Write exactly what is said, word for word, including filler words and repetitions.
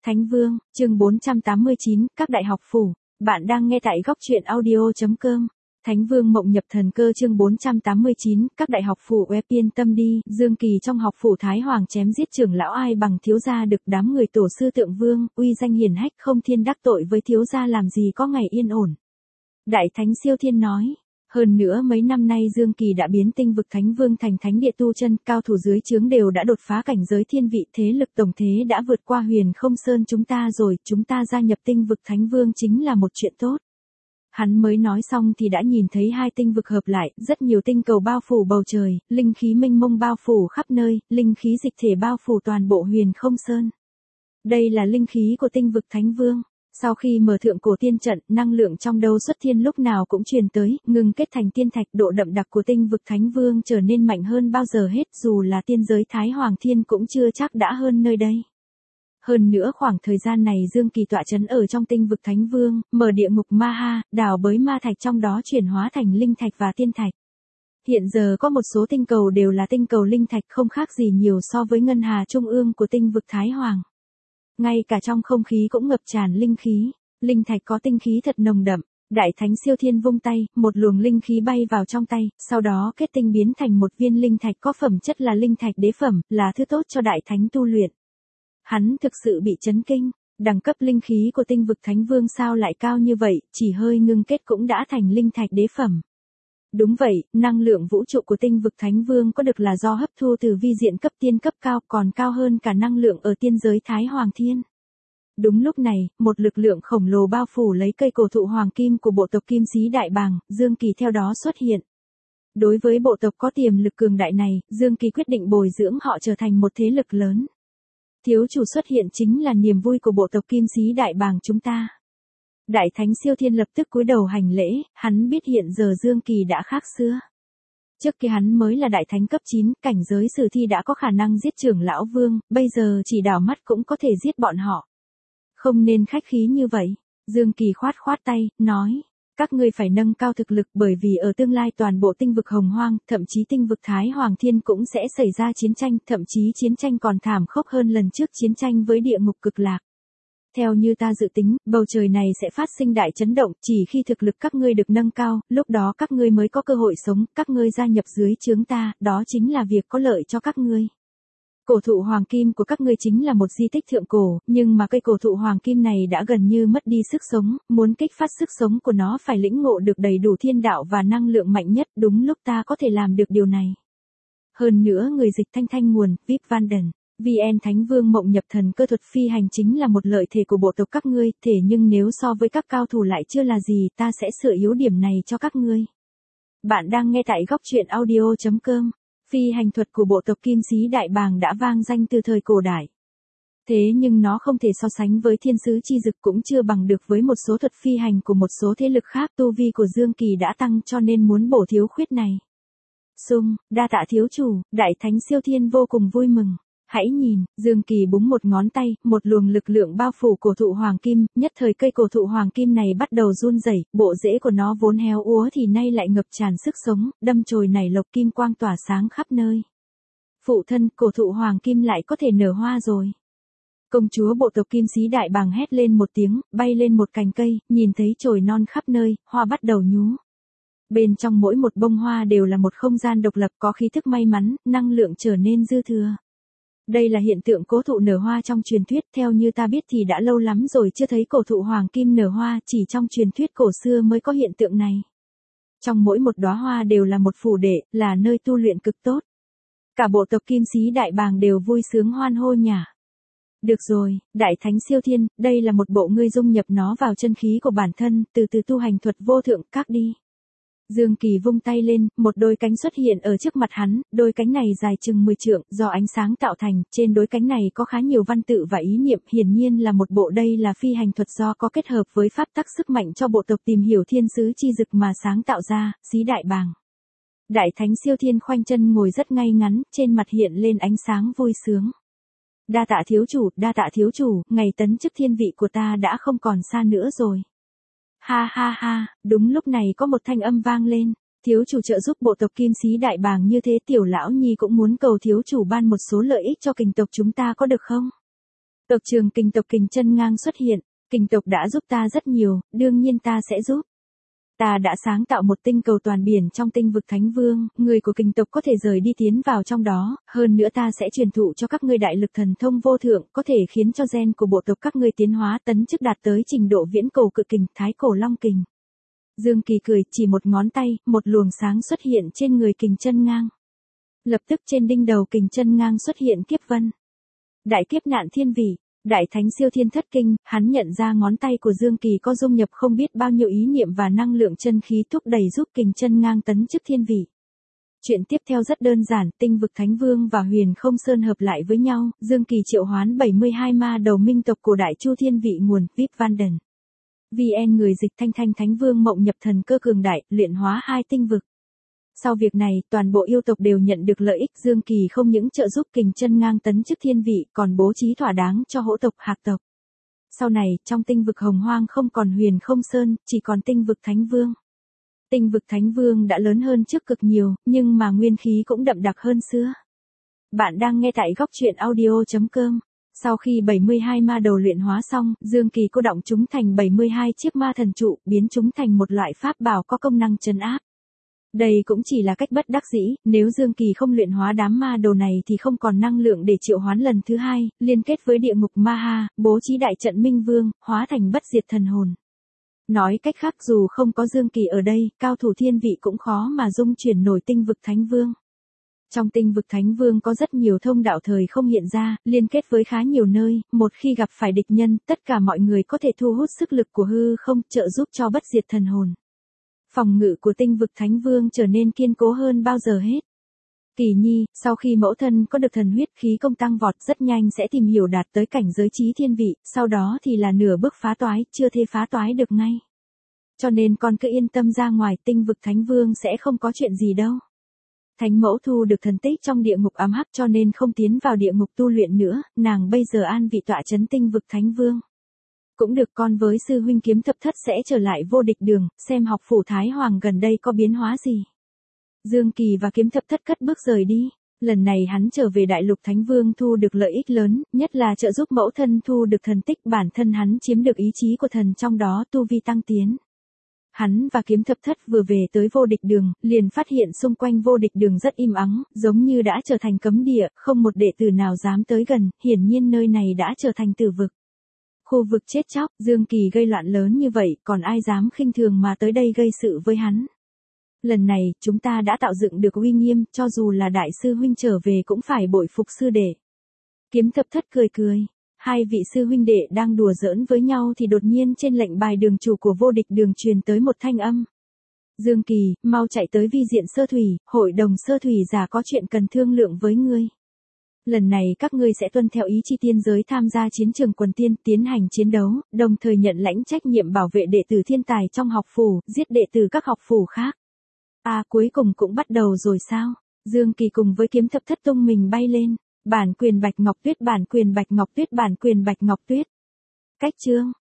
Thánh Vương, chương bốn trăm tám mươi chín, các đại học phủ. Bạn đang nghe tại góc truyện audio chấm com. Thánh Vương mộng nhập thần cơ chương bốn trăm tám mươi chín, các đại học phủ web yên tâm đi, Dương Kỳ trong học phủ Thái Hoàng chém giết trưởng lão ai bằng thiếu gia được đám người tổ sư tượng vương, uy danh hiển hách không thiên đắc tội với thiếu gia làm gì có ngày yên ổn. Đại Thánh Siêu Thiên nói. Hơn nữa mấy năm nay Dương Kỳ đã biến tinh vực Thánh Vương thành thánh địa tu chân, cao thủ dưới trướng đều đã đột phá cảnh giới thiên vị, thế lực tổng thế đã vượt qua Huyền Không Sơn chúng ta rồi, chúng ta gia nhập tinh vực Thánh Vương chính là một chuyện tốt. Hắn mới nói xong thì đã nhìn thấy hai tinh vực hợp lại, rất nhiều tinh cầu bao phủ bầu trời, linh khí mênh mông bao phủ khắp nơi, linh khí dịch thể bao phủ toàn bộ Huyền Không Sơn. Đây là linh khí của tinh vực Thánh Vương. Sau khi mở thượng cổ tiên trận, năng lượng trong đấu xuất thiên lúc nào cũng truyền tới, ngừng kết thành tiên thạch, độ đậm đặc của tinh vực Thánh Vương trở nên mạnh hơn bao giờ hết, dù là tiên giới Thái Hoàng Thiên cũng chưa chắc đã hơn nơi đây. Hơn nữa khoảng thời gian này Dương Kỳ tọa trấn ở trong tinh vực Thánh Vương, mở địa ngục ma ha, đào bới ma thạch trong đó chuyển hóa thành linh thạch và tiên thạch. Hiện giờ có một số tinh cầu đều là tinh cầu linh thạch, không khác gì nhiều so với ngân hà trung ương của tinh vực Thái Hoàng. Ngay cả trong không khí cũng ngập tràn linh khí, linh thạch có tinh khí thật nồng đậm. Đại Thánh Siêu Thiên vung tay, một luồng linh khí bay vào trong tay, sau đó kết tinh biến thành một viên linh thạch có phẩm chất là linh thạch đế phẩm, là thứ tốt cho Đại Thánh tu luyện. Hắn thực sự bị chấn kinh, đẳng cấp linh khí của tinh vực Thánh Vương sao lại cao như vậy, chỉ hơi ngưng kết cũng đã thành linh thạch đế phẩm. Đúng vậy, năng lượng vũ trụ của tinh vực Thánh Vương có được là do hấp thu từ vi diện cấp tiên cấp cao, còn cao hơn cả năng lượng ở tiên giới Thái Hoàng Thiên. Đúng lúc này, một lực lượng khổng lồ bao phủ lấy cây cổ thụ hoàng kim của bộ tộc Kim Sĩ Đại Bàng, Dương Kỳ theo đó xuất hiện. Đối với bộ tộc có tiềm lực cường đại này, Dương Kỳ quyết định bồi dưỡng họ trở thành một thế lực lớn. Thiếu chủ xuất hiện chính là niềm vui của bộ tộc Kim Sĩ Đại Bàng chúng ta. Đại Thánh Siêu Thiên lập tức cúi đầu hành lễ, hắn biết hiện giờ Dương Kỳ đã khác xưa. Trước kia hắn mới là đại thánh cấp chín, cảnh giới sử thi đã có khả năng giết trưởng lão vương, bây giờ chỉ đảo mắt cũng có thể giết bọn họ. Không nên khách khí như vậy, Dương Kỳ khoát khoát tay, nói, các ngươi phải nâng cao thực lực bởi vì ở tương lai toàn bộ tinh vực Hồng Hoang, thậm chí tinh vực Thái Hoàng Thiên cũng sẽ xảy ra chiến tranh, thậm chí chiến tranh còn thảm khốc hơn lần trước chiến tranh với địa ngục cực lạc. Theo như ta dự tính, bầu trời này sẽ phát sinh đại chấn động, chỉ khi thực lực các ngươi được nâng cao, lúc đó các ngươi mới có cơ hội sống, các ngươi gia nhập dưới trướng ta, đó chính là việc có lợi cho các ngươi. Cổ thụ hoàng kim của các ngươi chính là một di tích thượng cổ, nhưng mà cây cổ thụ hoàng kim này đã gần như mất đi sức sống, muốn kích phát sức sống của nó phải lĩnh ngộ được đầy đủ thiên đạo và năng lượng mạnh nhất, đúng lúc ta có thể làm được điều này. Hơn nữa người dịch thanh thanh nguồn, vê i pê Vanden. vê en Thánh Vương mộng nhập thần cơ thuật phi hành chính là một lợi thế của bộ tộc các ngươi, thể nhưng nếu so với các cao thủ lại chưa là gì, ta sẽ sửa yếu điểm này cho các ngươi. Bạn đang nghe tại góc truyện audio chấm com. Phi hành thuật của bộ tộc Kim Sĩ Đại Bàng đã vang danh từ thời cổ đại. Thế nhưng nó không thể so sánh với thiên sứ chi dực, cũng chưa bằng được với một số thuật phi hành của một số thế lực khác. Tu vi của Dương Kỳ đã tăng cho nên muốn bổ thiếu khuyết này. Sung, đa tạ thiếu chủ, Đại Thánh Siêu Thiên vô cùng vui mừng. Hãy nhìn, Dương Kỳ búng một ngón tay, một luồng lực lượng bao phủ cổ thụ hoàng kim, nhất thời cây cổ thụ hoàng kim này bắt đầu run rẩy, bộ rễ của nó vốn héo úa thì nay lại ngập tràn sức sống, đâm chồi nảy lộc kim quang tỏa sáng khắp nơi. Phụ thân, cổ thụ hoàng kim lại có thể nở hoa rồi. Công chúa bộ tộc Kim Sĩ Đại Bàng hét lên một tiếng, bay lên một cành cây, nhìn thấy chồi non khắp nơi, hoa bắt đầu nhú. Bên trong mỗi một bông hoa đều là một không gian độc lập có khí thức may mắn, năng lượng trở nên dư thừa. Đây là hiện tượng cố thụ nở hoa trong truyền thuyết, theo như ta biết thì đã lâu lắm rồi chưa thấy cổ thụ hoàng kim nở hoa, chỉ trong truyền thuyết cổ xưa mới có hiện tượng này. Trong mỗi một đóa hoa đều là một phủ đệ, là nơi tu luyện cực tốt. Cả bộ tộc Kim Sĩ Đại Bàng đều vui sướng hoan hô nhả. Được rồi, Đại Thánh Siêu Thiên, đây là một bộ ngươi dung nhập nó vào chân khí của bản thân, từ từ tu hành thuật vô thượng các đi. Dương Kỳ vung tay lên, một đôi cánh xuất hiện ở trước mặt hắn, đôi cánh này dài chừng mười trượng, do ánh sáng tạo thành, trên đôi cánh này có khá nhiều văn tự và ý niệm, hiển nhiên là một bộ đây là phi hành thuật do có kết hợp với pháp tắc sức mạnh cho bộ tộc tìm hiểu thiên sứ chi dực mà sáng tạo ra, Sĩ Đại Bàng. Đại Thánh Siêu Thiên khoanh chân ngồi rất ngay ngắn, trên mặt hiện lên ánh sáng vui sướng. Đa tạ thiếu chủ, đa tạ thiếu chủ, ngày tấn chức thiên vị của ta đã không còn xa nữa rồi. Ha ha ha, đúng lúc này có một thanh âm vang lên, thiếu chủ trợ giúp bộ tộc Kim Sĩ Đại Bàng như thế tiểu lão nhi cũng muốn cầu thiếu chủ ban một số lợi ích cho kình tộc chúng ta có được không? Tộc trưởng kình tộc Kình Chân Ngang xuất hiện, kình tộc đã giúp ta rất nhiều, đương nhiên ta sẽ giúp. Ta đã sáng tạo một tinh cầu toàn biển trong tinh vực Thánh Vương, người của kình tộc có thể rời đi tiến vào trong đó, hơn nữa ta sẽ truyền thụ cho các ngươi đại lực thần thông vô thượng, có thể khiến cho gen của bộ tộc các ngươi tiến hóa tấn chức đạt tới trình độ viễn cổ cự kình, thái cổ long kình. Dương Kỳ cười, chỉ một ngón tay, một luồng sáng xuất hiện trên người Kình Chân Ngang. Lập tức trên đỉnh đầu Kình Chân Ngang xuất hiện kiếp vân. Đại kiếp nạn thiên vị, đại thánh siêu thiên thất kinh, hắn nhận ra ngón tay của Dương Kỳ có dung nhập không biết bao nhiêu ý niệm và năng lượng chân khí thúc đẩy giúp Kình Chân Ngang tấn chức thiên vị. Chuyện tiếp theo rất đơn giản, tinh vực Thánh Vương và Huyền Không Sơn hợp lại với nhau, Dương Kỳ triệu hoán bảy mươi hai ma đầu minh tộc của Đại Chu Thiên Vị nguồn, vê i pê Vanden. vê en người dịch Thanh Thanh Thánh Vương mộng nhập thần cơ cường đại, luyện hóa hai tinh vực. Sau việc này, toàn bộ yêu tộc đều nhận được lợi ích, Dương Kỳ không những trợ giúp Kình Chân Ngang tấn chức thiên vị, còn bố trí thỏa đáng cho hỗ tộc Hạc tộc. Sau này, trong tinh vực Hồng Hoang không còn Huyền Không Sơn, chỉ còn tinh vực Thánh Vương. Tinh vực Thánh Vương đã lớn hơn trước cực nhiều, nhưng mà nguyên khí cũng đậm đặc hơn xưa. Bạn đang nghe tại góc truyện audio chấm com. Sau khi bảy mươi hai ma đầu luyện hóa xong, Dương Kỳ cô động chúng thành bảy mươi hai chiếc ma thần trụ, biến chúng thành một loại pháp bảo có công năng trấn áp. Đây cũng chỉ là cách bất đắc dĩ, nếu Dương Kỳ không luyện hóa đám ma đầu này thì không còn năng lượng để triệu hoán lần thứ hai, liên kết với địa ngục Ma Ha, bố trí đại trận Minh Vương, hóa thành bất diệt thần hồn. Nói cách khác dù không có Dương Kỳ ở đây, cao thủ thiên vị cũng khó mà dung chuyển nổi tinh vực Thánh Vương. Trong tinh vực Thánh Vương có rất nhiều thông đạo thời không hiện ra, liên kết với khá nhiều nơi, một khi gặp phải địch nhân, tất cả mọi người có thể thu hút sức lực của hư không, trợ giúp cho bất diệt thần hồn. Phòng ngự của tinh vực Thánh Vương trở nên kiên cố hơn bao giờ hết. Kỳ Nhi, sau khi mẫu thân có được thần huyết khí công tăng vọt rất nhanh sẽ tìm hiểu đạt tới cảnh giới trí thiên vị, sau đó thì là nửa bước phá toái, chưa thể phá toái được ngay. Cho nên con cứ yên tâm ra ngoài, tinh vực Thánh Vương sẽ không có chuyện gì đâu. Thánh mẫu thu được thần tích trong địa ngục ám hắc cho nên không tiến vào địa ngục tu luyện nữa, nàng bây giờ an vị tọa trấn tinh vực Thánh Vương. Cũng được, con với sư huynh Kiếm Thập Thất sẽ trở lại vô địch đường, xem học phủ Thái Hoàng gần đây có biến hóa gì. Dương Kỳ và Kiếm Thập Thất cất bước rời đi. Lần này hắn trở về Đại Lục Thánh Vương thu được lợi ích lớn, nhất là trợ giúp mẫu thân thu được thần tích, bản thân hắn chiếm được ý chí của thần trong đó, tu vi tăng tiến. Hắn và Kiếm Thập Thất vừa về tới vô địch đường, liền phát hiện xung quanh vô địch đường rất im ắng, giống như đã trở thành cấm địa, không một đệ tử nào dám tới gần, hiển nhiên nơi này đã trở thành tử vực. Khu vực chết chóc, Dương Kỳ gây loạn lớn như vậy, còn ai dám khinh thường mà tới đây gây sự với hắn. Lần này, chúng ta đã tạo dựng được uy nghiêm, cho dù là đại sư huynh trở về cũng phải bội phục sư đệ. Kiếm Thập Thất cười cười. Hai vị sư huynh đệ đang đùa giỡn với nhau thì đột nhiên trên lệnh bài đường chủ của vô địch đường truyền tới một thanh âm. Dương Kỳ, mau chạy tới vi diện sơ thủy, hội đồng sơ thủy giả có chuyện cần thương lượng với ngươi. Lần này các ngươi sẽ tuân theo ý chi tiên giới tham gia chiến trường quần tiên, tiến hành chiến đấu, đồng thời nhận lãnh trách nhiệm bảo vệ đệ tử thiên tài trong học phủ, giết đệ tử các học phủ khác. À, cuối cùng cũng bắt đầu rồi sao? Dương Kỳ cùng với Kiếm Thập Thất tung mình bay lên. Bản quyền Bạch Ngọc Tuyết, bản quyền Bạch Ngọc Tuyết, bản quyền Bạch Ngọc Tuyết. Cách chương